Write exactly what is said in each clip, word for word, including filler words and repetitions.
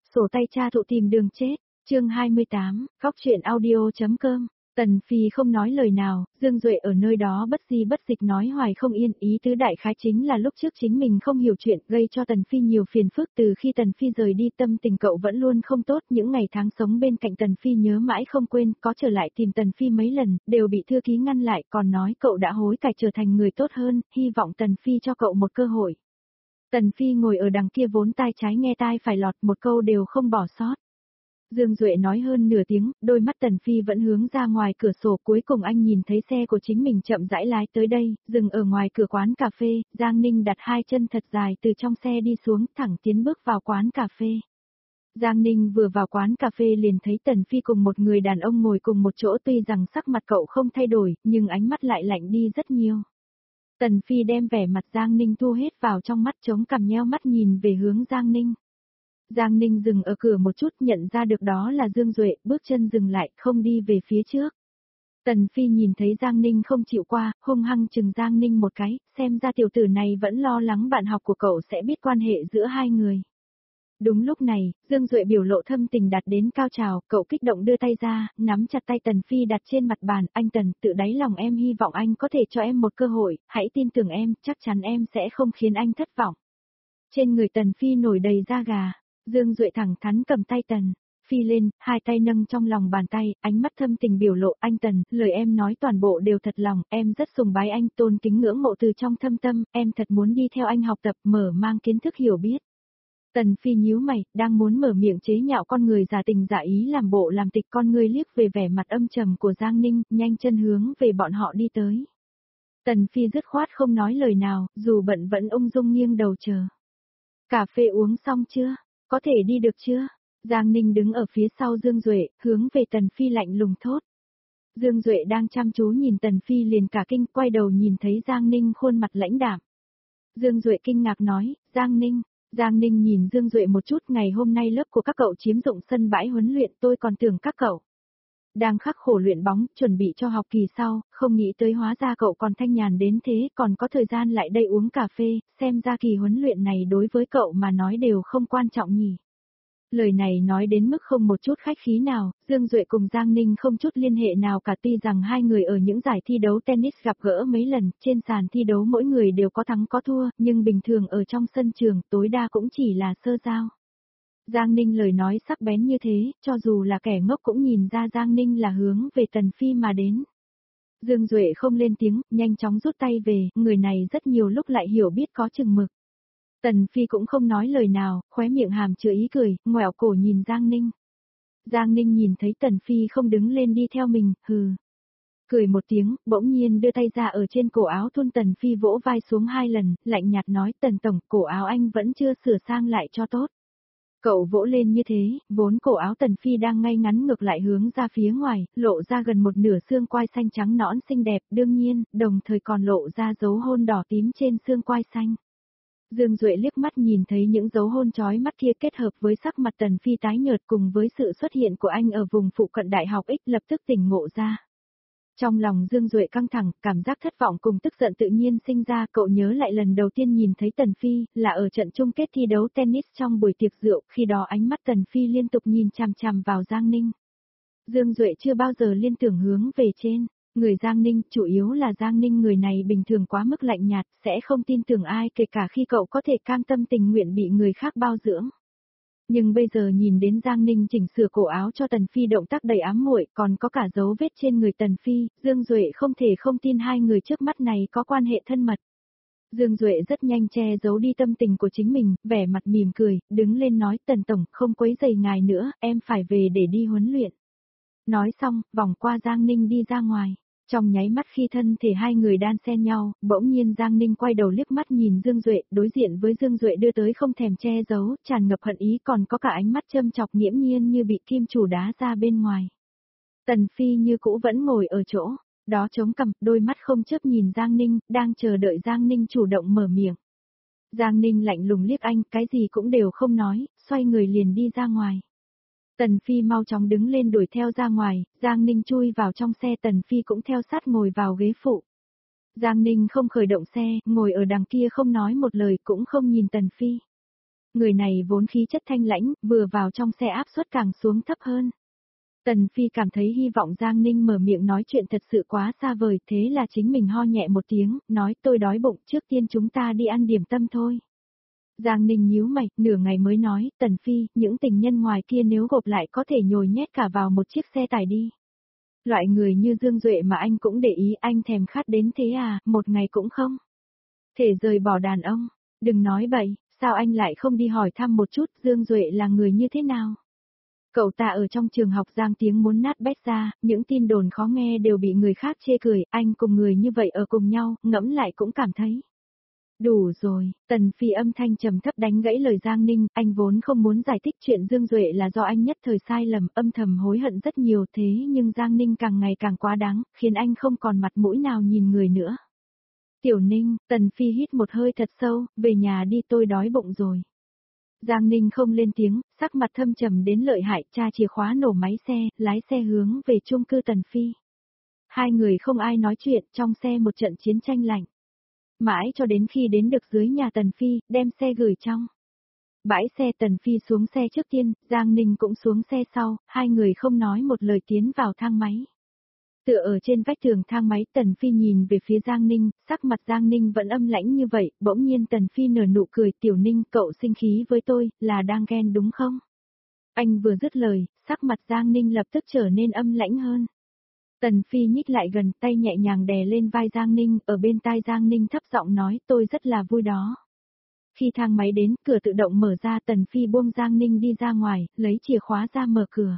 Sổ tay cha thụ tìm đường chết, chương hai mươi tám, góc truyện audio.com. Tần Phi không nói lời nào, Dương Duệ ở nơi đó bất di bất dịch nói hoài không yên, ý tứ đại khái chính là lúc trước chính mình không hiểu chuyện, gây cho Tần Phi nhiều phiền phức. Từ khi Tần Phi rời đi tâm tình cậu vẫn luôn không tốt, những ngày tháng sống bên cạnh Tần Phi nhớ mãi không quên, có trở lại tìm Tần Phi mấy lần, đều bị thư ký ngăn lại, còn nói cậu đã hối cải trở thành người tốt hơn, hy vọng Tần Phi cho cậu một cơ hội. Tần Phi ngồi ở đằng kia vốn tai trái nghe tai phải lọt, một câu đều không bỏ sót. Dương Duệ nói hơn nửa tiếng, đôi mắt Tần Phi vẫn hướng ra ngoài cửa sổ, cuối cùng anh nhìn thấy xe của chính mình chậm rãi lái tới đây, dừng ở ngoài cửa quán cà phê, Giang Ninh đặt hai chân thật dài từ trong xe đi xuống, thẳng tiến bước vào quán cà phê. Giang Ninh vừa vào quán cà phê liền thấy Tần Phi cùng một người đàn ông ngồi cùng một chỗ, tuy rằng sắc mặt cậu không thay đổi, nhưng ánh mắt lại lạnh đi rất nhiều. Tần Phi đem vẻ mặt Giang Ninh thu hết vào trong mắt, chống cằm nheo mắt nhìn về hướng Giang Ninh. Giang Ninh dừng ở cửa một chút, nhận ra được đó là Dương Duệ, bước chân dừng lại, không đi về phía trước. Tần Phi nhìn thấy Giang Ninh không chịu qua, hung hăng chừng Giang Ninh một cái, xem ra tiểu tử này vẫn lo lắng bạn học của cậu sẽ biết quan hệ giữa hai người. Đúng lúc này, Dương Duệ biểu lộ thâm tình đạt đến cao trào, cậu kích động đưa tay ra, nắm chặt tay Tần Phi đặt trên mặt bàn, anh Tần, tự đáy lòng em hy vọng anh có thể cho em một cơ hội, hãy tin tưởng em, chắc chắn em sẽ không khiến anh thất vọng. Trên người Tần Phi nổi đầy da gà, Dương Duệ thẳng thắn cầm tay Tần Phi lên, hai tay nâng trong lòng bàn tay, ánh mắt thâm tình biểu lộ, anh Tần, lời em nói toàn bộ đều thật lòng, em rất sùng bái anh, tôn kính ngưỡng mộ từ trong thâm tâm, em thật muốn đi theo anh học tập, mở mang kiến thức hiểu biết. Tần Phi nhíu mày, đang muốn mở miệng chế nhạo con người giả tình giả ý làm bộ làm tịch, con người liếc về vẻ mặt âm trầm của Giang Ninh, nhanh chân hướng về bọn họ đi tới. Tần Phi dứt khoát không nói lời nào, dù bận vẫn ung dung nghiêng đầu chờ. Cà phê uống xong chưa? Có thể đi được chưa? Giang Ninh đứng ở phía sau Dương Duệ, hướng về Tần Phi lạnh lùng thốt. Dương Duệ đang chăm chú nhìn Tần Phi liền cả kinh, quay đầu nhìn thấy Giang Ninh khuôn mặt lãnh đạm. Dương Duệ kinh ngạc nói, Giang Ninh. Giang Ninh nhìn Dương Duệ một chút, ngày hôm nay lớp của các cậu chiếm dụng sân bãi huấn luyện, tôi còn tưởng các cậu đang khắc khổ luyện bóng, chuẩn bị cho học kỳ sau, không nghĩ tới hóa ra cậu còn thanh nhàn đến thế, còn có thời gian lại đây uống cà phê, xem ra kỳ huấn luyện này đối với cậu mà nói đều không quan trọng nhỉ. Lời này nói đến mức không một chút khách khí nào, Dương Duệ cùng Giang Ninh không chút liên hệ nào cả, tuy rằng hai người ở những giải thi đấu tennis gặp gỡ mấy lần, trên sàn thi đấu mỗi người đều có thắng có thua, nhưng bình thường ở trong sân trường tối đa cũng chỉ là sơ giao. Giang Ninh lời nói sắc bén như thế, cho dù là kẻ ngốc cũng nhìn ra Giang Ninh là hướng về Tần Phi mà đến. Dương Duệ không lên tiếng, nhanh chóng rút tay về, người này rất nhiều lúc lại hiểu biết có chừng mực. Tần Phi cũng không nói lời nào, khóe miệng hàm chứa ý cười, ngoẹo cổ nhìn Giang Ninh. Giang Ninh nhìn thấy Tần Phi không đứng lên đi theo mình, hừ. Cười một tiếng, bỗng nhiên đưa tay ra ở trên cổ áo thun Tần Phi vỗ vai xuống hai lần, lạnh nhạt nói, Tần Tổng, cổ áo anh vẫn chưa sửa sang lại cho tốt. Cậu vỗ lên như thế, vốn cổ áo Tần Phi đang ngay ngắn ngược lại hướng ra phía ngoài, lộ ra gần một nửa xương quai xanh trắng nõn xinh đẹp, đương nhiên, đồng thời còn lộ ra dấu hôn đỏ tím trên xương quai xanh. Dương Duệ liếc mắt nhìn thấy những dấu hôn chói mắt kia kết hợp với sắc mặt Tần Phi tái nhợt cùng với sự xuất hiện của anh ở vùng phụ cận đại học X, lập tức tỉnh ngộ ra. Trong lòng Dương Duệ căng thẳng, cảm giác thất vọng cùng tức giận tự nhiên sinh ra, cậu nhớ lại lần đầu tiên nhìn thấy Tần Phi, là ở trận chung kết thi đấu tennis trong buổi tiệc rượu, khi đó ánh mắt Tần Phi liên tục nhìn chằm chằm vào Giang Ninh. Dương Duệ chưa bao giờ liên tưởng hướng về trên. Người Giang Ninh, chủ yếu là Giang Ninh người này bình thường quá mức lạnh nhạt, sẽ không tin tưởng ai kể cả khi cậu có thể cam tâm tình nguyện bị người khác bao dưỡng. Nhưng bây giờ nhìn đến Giang Ninh chỉnh sửa cổ áo cho Tần Phi động tác đầy ám muội, còn có cả dấu vết trên người Tần Phi, Dương Duệ không thể không tin hai người trước mắt này có quan hệ thân mật. Dương Duệ rất nhanh che giấu đi tâm tình của chính mình, vẻ mặt mỉm cười, đứng lên nói, Tần Tổng, không quấy rầy ngài nữa, em phải về để đi huấn luyện. Nói xong, vòng qua Giang Ninh đi ra ngoài. Trong nháy mắt khi thân thể hai người đan xen nhau, bỗng nhiên Giang Ninh quay đầu liếc mắt nhìn Dương Duệ, đối diện với Dương Duệ đưa tới không thèm che giấu, tràn ngập hận ý, còn có cả ánh mắt châm chọc nghiễm nhiên như bị kim chủ đá ra bên ngoài. Tần Phi như cũ vẫn ngồi ở chỗ, đó chống cằm, đôi mắt không chớp nhìn Giang Ninh, đang chờ đợi Giang Ninh chủ động mở miệng. Giang Ninh lạnh lùng liếc anh, cái gì cũng đều không nói, xoay người liền đi ra ngoài. Tần Phi mau chóng đứng lên đuổi theo ra ngoài, Giang Ninh chui vào trong xe, Tần Phi cũng theo sát ngồi vào ghế phụ. Giang Ninh không khởi động xe, ngồi ở đằng kia không nói một lời cũng không nhìn Tần Phi. Người này vốn khí chất thanh lãnh, vừa vào trong xe áp suất càng xuống thấp hơn. Tần Phi cảm thấy hy vọng Giang Ninh mở miệng nói chuyện thật sự quá xa vời, thế là chính mình ho nhẹ một tiếng, nói tôi đói bụng, trước tiên chúng ta đi ăn điểm tâm thôi. Giang Ninh nhíu mày, nửa ngày mới nói, Tần Phi, những tình nhân ngoài kia nếu gộp lại có thể nhồi nhét cả vào một chiếc xe tải đi. Loại người như Dương Duệ mà anh cũng để ý, anh thèm khát đến thế à, một ngày cũng không thể rời bỏ đàn ông. Đừng nói bậy, sao anh lại không đi hỏi thăm một chút Dương Duệ là người như thế nào? Cậu ta ở trong trường học giang tiếng muốn nát bét ra, những tin đồn khó nghe đều bị người khác chê cười, anh cùng người như vậy ở cùng nhau, ngẫm lại cũng cảm thấy. Đủ rồi, Tần Phi âm thanh trầm thấp đánh gãy lời Giang Ninh, anh vốn không muốn giải thích chuyện Dương Duệ là do anh nhất thời sai lầm, âm thầm hối hận rất nhiều thế nhưng Giang Ninh càng ngày càng quá đáng, khiến anh không còn mặt mũi nào nhìn người nữa. Tiểu Ninh, Tần Phi hít một hơi thật sâu, về nhà đi tôi đói bụng rồi. Giang Ninh không lên tiếng, sắc mặt thâm trầm đến lợi hại, tra chìa khóa nổ máy xe, lái xe hướng về chung cư Tần Phi. Hai người không ai nói chuyện, trong xe một trận chiến tranh lạnh. Mãi cho đến khi đến được dưới nhà Tần Phi, đem xe gửi trong bãi xe. Tần Phi xuống xe trước tiên, Giang Ninh cũng xuống xe sau, hai người không nói một lời tiến vào thang máy. Tựa ở trên vách tường thang máy, Tần Phi nhìn về phía Giang Ninh, sắc mặt Giang Ninh vẫn âm lãnh như vậy, bỗng nhiên Tần Phi nở nụ cười, Tiểu Ninh, cậu sinh khí với tôi, là đang ghen đúng không? Anh vừa dứt lời, sắc mặt Giang Ninh lập tức trở nên âm lãnh hơn. Tần Phi nhích lại gần, tay nhẹ nhàng đè lên vai Giang Ninh, ở bên tai Giang Ninh thấp giọng nói, tôi rất là vui đó. Khi thang máy đến, cửa tự động mở ra, Tần Phi buông Giang Ninh đi ra ngoài, lấy chìa khóa ra mở cửa.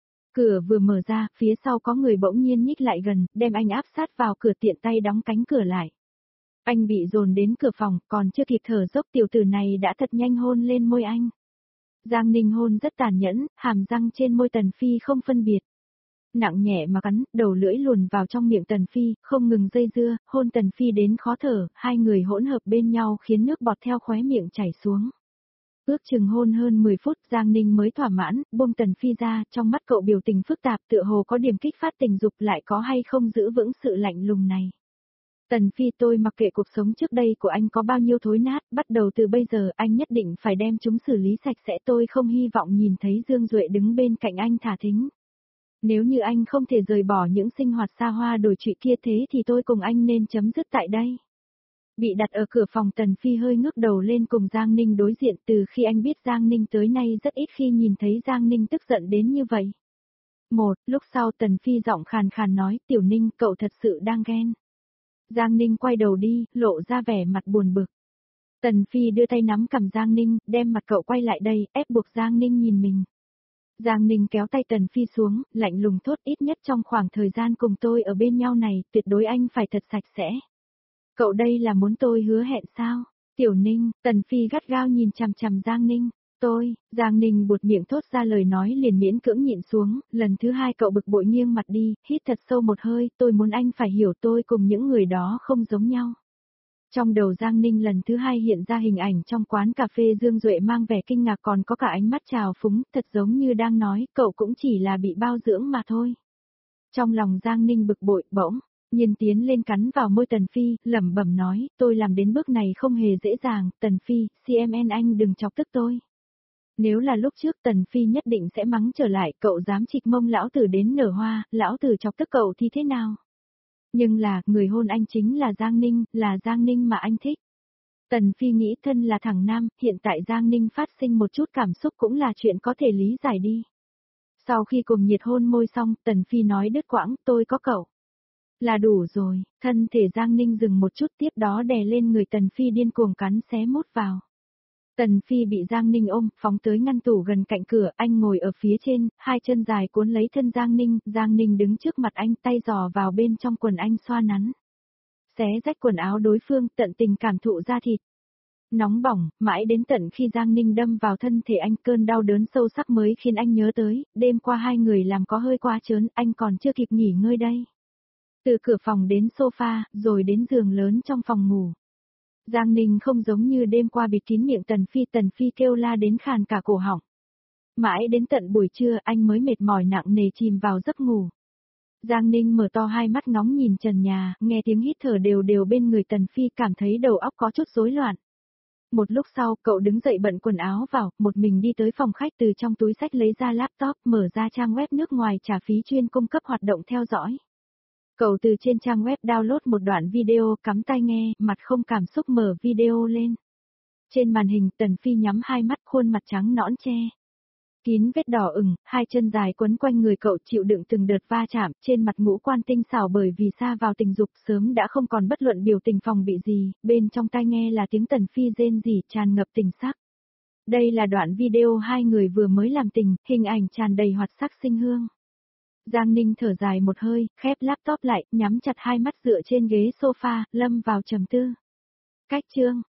Cửa vừa mở ra, phía sau có người bỗng nhiên nhích lại gần, đem anh áp sát vào cửa, tiện tay đóng cánh cửa lại. Anh bị dồn đến cửa phòng, còn chưa kịp thở dốc tiểu tử này đã thật nhanh hôn lên môi anh. Giang Ninh hôn rất tàn nhẫn, hàm răng trên môi Tần Phi không phân biệt. Nặng nhẹ mà cắn, đầu lưỡi luồn vào trong miệng Tần Phi, không ngừng dây dưa, hôn Tần Phi đến khó thở, hai người hỗn hợp bên nhau khiến nước bọt theo khóe miệng chảy xuống. Ước chừng hôn hơn mười phút, Giang Ninh mới thỏa mãn, buông Tần Phi ra, trong mắt cậu biểu tình phức tạp, tựa hồ có điểm kích phát tình dục, lại có hay không giữ vững sự lạnh lùng này. Tần Phi, tôi mặc kệ cuộc sống trước đây của anh có bao nhiêu thối nát, bắt đầu từ bây giờ anh nhất định phải đem chúng xử lý sạch sẽ, tôi không hy vọng nhìn thấy Dương Duệ đứng bên cạnh anh thả thính. Nếu như anh không thể rời bỏ những sinh hoạt xa hoa đổi trụy kia thế thì tôi cùng anh nên chấm dứt tại đây. Bị đặt ở cửa phòng, Tần Phi hơi ngước đầu lên cùng Giang Ninh đối diện, từ khi anh biết Giang Ninh tới nay rất ít khi nhìn thấy Giang Ninh tức giận đến như vậy. Một, lúc sau Tần Phi giọng khàn khàn nói, Tiểu Ninh, cậu thật sự đang ghen. Giang Ninh quay đầu đi, lộ ra vẻ mặt buồn bực. Tần Phi đưa tay nắm cằm Giang Ninh, đem mặt cậu quay lại đây, ép buộc Giang Ninh nhìn mình. Giang Ninh kéo tay Tần Phi xuống, lạnh lùng thốt, ít nhất trong khoảng thời gian cùng tôi ở bên nhau này, tuyệt đối anh phải thật sạch sẽ. Cậu đây là muốn tôi hứa hẹn sao? Tiểu Ninh, Tần Phi gắt gao nhìn chằm chằm Giang Ninh. Tôi, Giang Ninh buột miệng thốt ra lời nói liền miễn cưỡng nhịn xuống, lần thứ hai cậu bực bội nghiêng mặt đi, hít thật sâu một hơi, tôi muốn anh phải hiểu tôi cùng những người đó không giống nhau. Trong đầu Giang Ninh lần thứ hai hiện ra hình ảnh trong quán cà phê Dương Duệ mang vẻ kinh ngạc còn có cả ánh mắt trào phúng, thật giống như đang nói, cậu cũng chỉ là bị bao dưỡng mà thôi. Trong lòng Giang Ninh bực bội, bỗng nhiên tiến lên cắn vào môi Tần Phi, lẩm bẩm nói, tôi làm đến bước này không hề dễ dàng, Tần Phi, xê em en anh đừng chọc tức tôi. Nếu là lúc trước Tần Phi nhất định sẽ mắng trở lại, cậu dám trịch mông lão tử đến nở hoa, lão tử chọc tức cậu thì thế nào? Nhưng là, người hôn anh chính là Giang Ninh, là Giang Ninh mà anh thích. Tần Phi nghĩ thân là thằng nam, hiện tại Giang Ninh phát sinh một chút cảm xúc cũng là chuyện có thể lý giải đi. Sau khi cùng nhiệt hôn môi xong, Tần Phi nói đứt quãng, tôi có cậu. Là đủ rồi, thân thể Giang Ninh dừng một chút tiếp đó đè lên người Tần Phi điên cuồng cắn xé mút vào. Tần Phi bị Giang Ninh ôm, phóng tới ngăn tủ gần cạnh cửa, anh ngồi ở phía trên, hai chân dài cuốn lấy thân Giang Ninh, Giang Ninh đứng trước mặt anh, tay giò vào bên trong quần anh xoa nắn. Xé rách quần áo đối phương, tận tình cảm thụ da thịt. Nóng bỏng, mãi đến tận khi Giang Ninh đâm vào thân thể anh, cơn đau đớn sâu sắc mới khiến anh nhớ tới, đêm qua hai người làm có hơi quá trớn, anh còn chưa kịp nghỉ ngơi đây. Từ cửa phòng đến sofa, rồi đến giường lớn trong phòng ngủ. Giang Ninh không giống như đêm qua bịt kín miệng Tần Phi, Tần Phi kêu la đến khàn cả cổ họng. Mãi đến tận buổi trưa anh mới mệt mỏi nặng nề chìm vào giấc ngủ. Giang Ninh mở to hai mắt ngóng nhìn trần nhà, nghe tiếng hít thở đều đều bên người Tần Phi cảm thấy đầu óc có chút rối loạn. Một lúc sau, cậu đứng dậy bận quần áo vào, một mình đi tới phòng khách từ trong túi xách lấy ra laptop, mở ra trang web nước ngoài trả phí chuyên cung cấp hoạt động theo dõi. Cậu từ trên trang web download một đoạn video, cắm tai nghe, mặt không cảm xúc mở video lên. Trên màn hình, Tần Phi nhắm hai mắt, khuôn mặt trắng nõn che kín vết đỏ ửng, hai chân dài quấn quanh người cậu chịu đựng từng đợt va chạm, trên mặt ngũ quan tinh xảo bởi vì xa vào tình dục sớm đã không còn bất luận biểu tình phòng bị gì, bên trong tai nghe là tiếng Tần Phi rên rỉ tràn ngập tình sắc. Đây là đoạn video hai người vừa mới làm tình, hình ảnh tràn đầy hoạt sắc sinh hương. Giang Ninh thở dài một hơi, khép laptop lại, nhắm chặt hai mắt dựa trên ghế sofa, lâm vào trầm tư. Cách chương